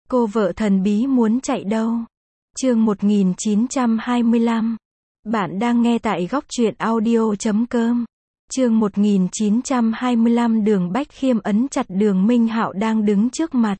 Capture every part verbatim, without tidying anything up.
Cô vợ thần bí muốn chạy đâu? Chương một nghìn chín trăm hai mươi lăm. Bạn đang nghe tại góc truyện audio chấm com. Chương một nghìn chín trăm hai mươi lăm. Đường Bách Khiêm ấn chặt Đường Minh Hạo đang đứng trước mặt.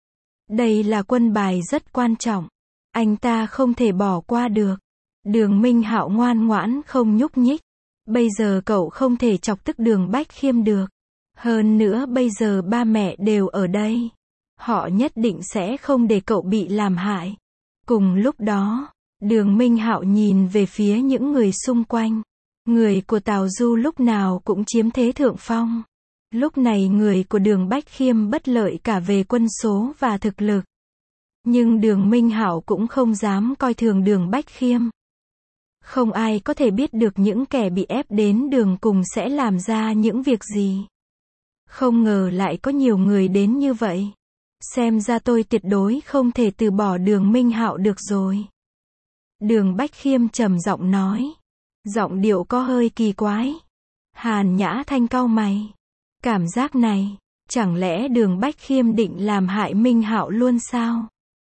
Đây là quân bài rất quan trọng. Anh ta không thể bỏ qua được. Đường Minh Hạo ngoan ngoãn không nhúc nhích. Bây giờ cậu không thể chọc tức Đường Bách Khiêm được. Hơn nữa bây giờ ba mẹ đều ở đây. Họ nhất định sẽ không để cậu bị làm hại. Cùng lúc đó, Đường Minh Hạo nhìn về phía những người xung quanh. Người của Tào Du lúc nào cũng chiếm thế thượng phong. Lúc này người của Đường Bách Khiêm bất lợi cả về quân số và thực lực. Nhưng Đường Minh Hạo cũng không dám coi thường Đường Bách Khiêm. Không ai có thể biết được những kẻ bị ép đến đường cùng sẽ làm ra những việc gì. Không ngờ lại có nhiều người đến như vậy. Xem ra tôi tuyệt đối không thể từ bỏ Đường Minh Hạo được rồi. Đường Bách Khiêm trầm giọng nói. Giọng điệu có hơi kỳ quái. Hàn Nhã Thanh cau mày. Cảm giác này, chẳng lẽ Đường Bách Khiêm định làm hại Minh Hạo luôn sao?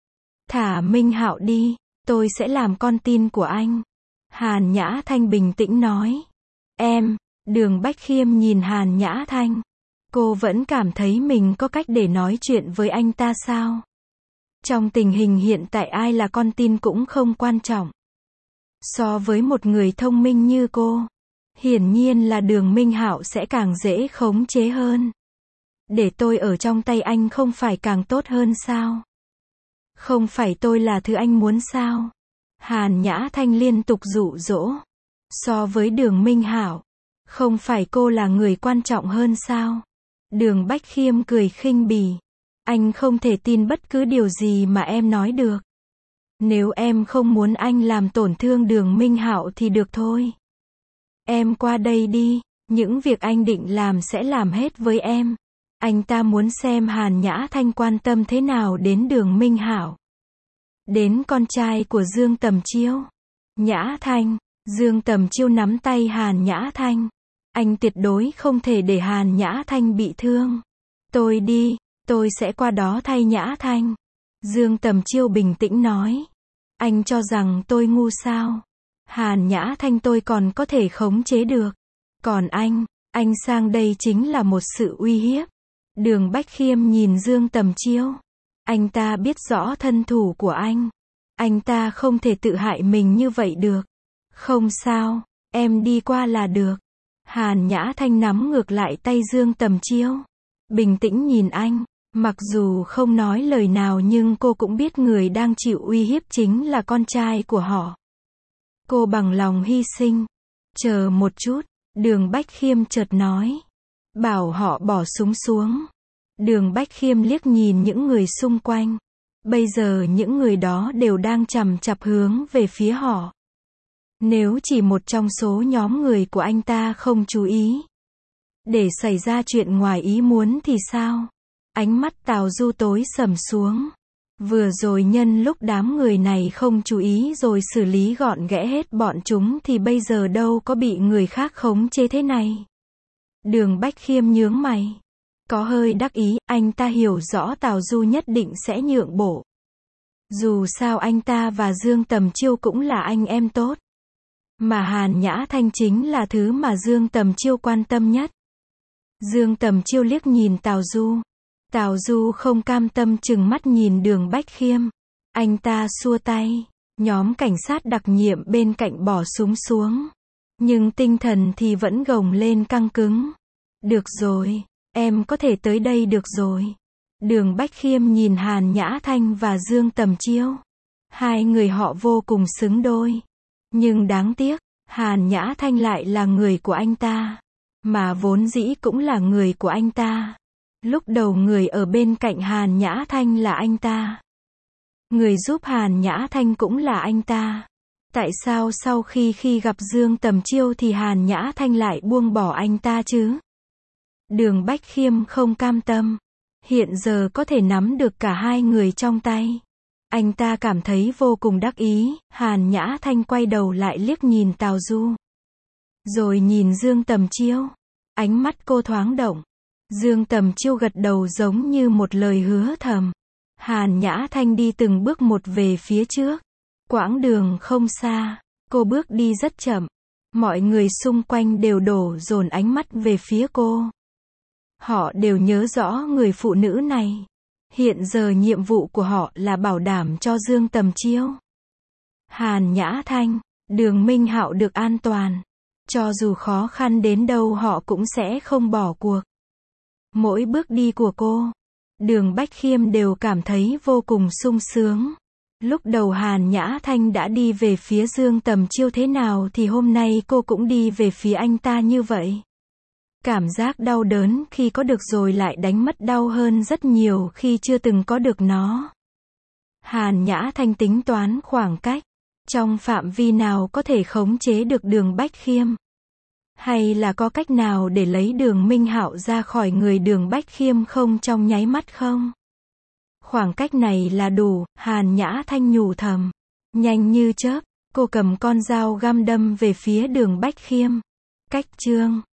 Thả Minh Hạo đi, tôi sẽ làm con tin của anh. Hàn Nhã Thanh bình tĩnh nói. Em, Đường Bách Khiêm nhìn Hàn Nhã Thanh. Cô vẫn cảm thấy mình có cách để nói chuyện với anh ta sao? Trong tình hình hiện tại ai là con tin cũng không quan trọng. So với một người thông minh như cô, hiển nhiên là Đường Minh Hạo sẽ càng dễ khống chế hơn. Để tôi ở trong tay anh không phải càng tốt hơn sao? Không phải tôi là thứ anh muốn sao? Hàn Nhã Thanh liên tục dụ dỗ. So với Đường Minh Hạo, không phải cô là người quan trọng hơn sao? Đường Bách Khiêm cười khinh bỉ. Anh không thể tin bất cứ điều gì mà em nói được. Nếu em không muốn anh làm tổn thương Đường Minh Hạo thì được thôi. Em qua đây đi, những việc anh định làm sẽ làm hết với em. Anh ta muốn xem Hàn Nhã Thanh quan tâm thế nào đến Đường Minh Hạo. Đến con trai của Dương Tầm Chiêu. Nhã Thanh, Dương Tầm Chiêu nắm tay Hàn Nhã Thanh. Anh tuyệt đối không thể để Hàn Nhã Thanh bị thương. Tôi đi, tôi sẽ qua đó thay Nhã Thanh. Dương Tầm Chiêu bình tĩnh nói. Anh cho rằng tôi ngu sao? Hàn Nhã Thanh tôi còn có thể khống chế được. Còn anh, anh sang đây chính là một sự uy hiếp. Đường Bách Khiêm nhìn Dương Tầm Chiêu. Anh ta biết rõ thân thủ của anh. Anh ta không thể tự hại mình như vậy được. Không sao, em đi qua là được. Hàn Nhã Thanh nắm ngược lại tay Dương Tầm Chiêu. Bình tĩnh nhìn anh. Mặc dù không nói lời nào nhưng cô cũng biết người đang chịu uy hiếp chính là con trai của họ. Cô bằng lòng hy sinh. Chờ một chút, Đường Bách Khiêm chợt nói. Bảo họ bỏ súng xuống. Đường Bách Khiêm liếc nhìn những người xung quanh. Bây giờ những người đó đều đang chằm chặp hướng về phía họ. Nếu chỉ một trong số nhóm người của anh ta không chú ý, để xảy ra chuyện ngoài ý muốn thì sao? Ánh mắt Tào Du tối sầm xuống. Vừa rồi nhân lúc đám người này không chú ý rồi xử lý gọn ghẽ hết bọn chúng thì bây giờ đâu có bị người khác khống chế thế này. Đường Bách Khiêm nhướng mày. Có hơi đắc ý, anh ta hiểu rõ Tào Du nhất định sẽ nhượng bộ. Dù sao anh ta và Dương Tầm Chiêu cũng là anh em tốt. Mà Hàn Nhã Thanh chính là thứ mà Dương Tầm Chiêu quan tâm nhất. Dương Tầm Chiêu liếc nhìn Tào Du. Tào Du không cam tâm chừng mắt nhìn Đường Bách Khiêm. Anh ta xua tay. Nhóm cảnh sát đặc nhiệm bên cạnh bỏ súng xuống. Nhưng tinh thần thì vẫn gồng lên căng cứng. Được rồi, em có thể tới đây được rồi. Đường Bách Khiêm nhìn Hàn Nhã Thanh và Dương Tầm Chiêu. Hai người họ vô cùng xứng đôi. Nhưng đáng tiếc, Hàn Nhã Thanh lại là người của anh ta. Mà vốn dĩ cũng là người của anh ta. Lúc đầu người ở bên cạnh Hàn Nhã Thanh là anh ta. Người giúp Hàn Nhã Thanh cũng là anh ta. Tại sao sau khi khi gặp Dương Tầm Chiêu thì Hàn Nhã Thanh lại buông bỏ anh ta chứ? Đường Bách Khiêm không cam tâm. Hiện giờ có thể nắm được cả hai người trong tay. Anh ta cảm thấy vô cùng đắc ý. Hàn Nhã Thanh quay đầu lại liếc nhìn Tào Du. Rồi nhìn Dương Tầm Chiêu. Ánh mắt cô thoáng động. Dương Tầm Chiêu gật đầu giống như một lời hứa thầm. Hàn Nhã Thanh đi từng bước một về phía trước. Quãng đường không xa, cô bước đi rất chậm. Mọi người xung quanh đều đổ dồn ánh mắt về phía cô. Họ đều nhớ rõ người phụ nữ này. Hiện giờ nhiệm vụ của họ là bảo đảm cho Dương Tầm Chiêu, Hàn Nhã Thanh, Đường Minh Hạo được an toàn. Cho dù khó khăn đến đâu họ cũng sẽ không bỏ cuộc. Mỗi bước đi của cô, Đường Bách Khiêm đều cảm thấy vô cùng sung sướng. Lúc đầu Hàn Nhã Thanh đã đi về phía Dương Tầm Chiêu thế nào thì hôm nay cô cũng đi về phía anh ta như vậy. Cảm giác đau đớn khi có được rồi lại đánh mất đau hơn rất nhiều khi chưa từng có được nó. Hàn Nhã Thanh tính toán khoảng cách, trong phạm vi nào có thể khống chế được Đường Bách Khiêm. Hay là có cách nào để lấy Đường Minh Hạo ra khỏi người Đường Bách Khiêm không trong nháy mắt không? Khoảng cách này là đủ, Hàn Nhã Thanh nhủ thầm. Nhanh như chớp, cô cầm con dao găm đâm về phía Đường Bách Khiêm. Cách chương